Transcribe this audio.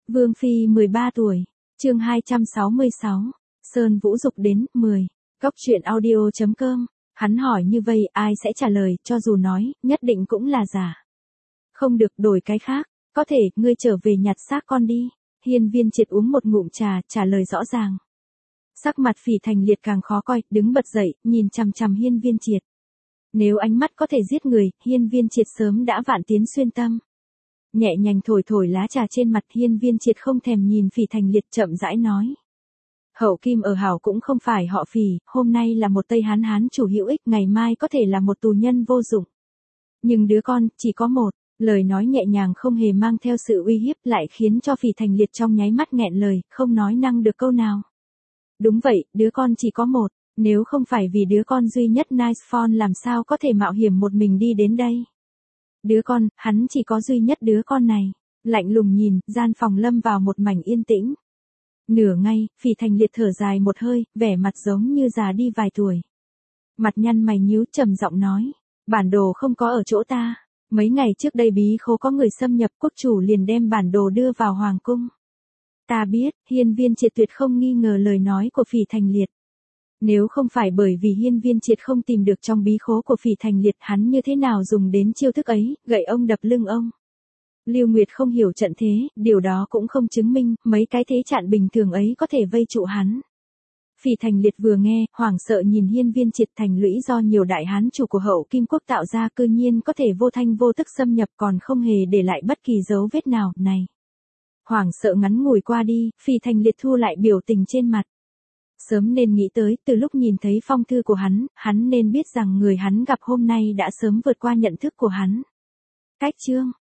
Vương Phi 13 tuổi, chương 266, Sơn Vũ Dục đến, 10, Cóc truyện audio.com, hắn hỏi như vậy ai sẽ trả lời, cho dù nói, nhất định cũng là giả. Không được, đổi cái khác, có thể, ngươi trở về nhặt xác con đi. Hiên Viên Triệt uống một ngụm trà, trả lời rõ ràng. Sắc mặt Phỉ Thành Liệt càng khó coi, đứng bật dậy, nhìn chằm chằm Hiên Viên Triệt. Nếu ánh mắt có thể giết người, Hiên Viên Triệt sớm đã vạn tiến xuyên tâm. Nhẹ nhàng thổi thổi lá trà trên mặt, Hiên Viên Triệt không thèm nhìn Phỉ Thành Liệt, chậm rãi nói. Hậu Kim ở Hảo cũng không phải họ Phỉ, hôm nay là một Tây Hán chủ hữu ích, ngày mai có thể là một tù nhân vô dụng. Nhưng đứa con, chỉ có một. Lời nói nhẹ nhàng không hề mang theo sự uy hiếp, lại khiến cho Phỉ Thành Liệt trong nháy mắt nghẹn lời, không nói năng được câu nào. Đúng vậy, đứa con chỉ có một, nếu không phải vì đứa con duy nhất Nice Phone làm sao có thể mạo hiểm một mình đi đến đây. Đứa con, hắn chỉ có duy nhất đứa con này. Lạnh lùng nhìn, gian phòng lâm vào một mảnh yên tĩnh. Nửa ngày, Phỉ Thành Liệt thở dài một hơi, vẻ mặt giống như già đi vài tuổi. Mặt nhăn mày nhíu, trầm giọng nói, bản đồ không có ở chỗ ta. Mấy ngày trước đây bí khố có người xâm nhập, quốc chủ liền đem bản đồ đưa vào hoàng cung. Ta biết, Hiên Viên Triệt tuyệt không nghi ngờ lời nói của Phỉ Thành Liệt. Nếu không phải bởi vì Hiên Viên Triệt không tìm được trong bí khố của Phỉ Thành Liệt, hắn như thế nào dùng đến chiêu thức ấy, gậy ông đập lưng ông. Lưu Nguyệt không hiểu trận thế, điều đó cũng không chứng minh, mấy cái thế trận bình thường ấy có thể vây trụ hắn. Phỉ Thành Liệt vừa nghe, hoảng sợ nhìn Hiên Viên Triệt, thành lũy do nhiều đại hán chủ của Hậu Kim quốc tạo ra, cư nhiên có thể vô thanh vô tức xâm nhập, còn không hề để lại bất kỳ dấu vết nào, này. Hoảng sợ ngắn ngủi qua đi, Phỉ Thành Liệt thu lại biểu tình trên mặt. Sớm nên nghĩ tới, từ lúc nhìn thấy phong thư của hắn nên biết rằng người hắn gặp hôm nay đã sớm vượt qua nhận thức của hắn. Cách chương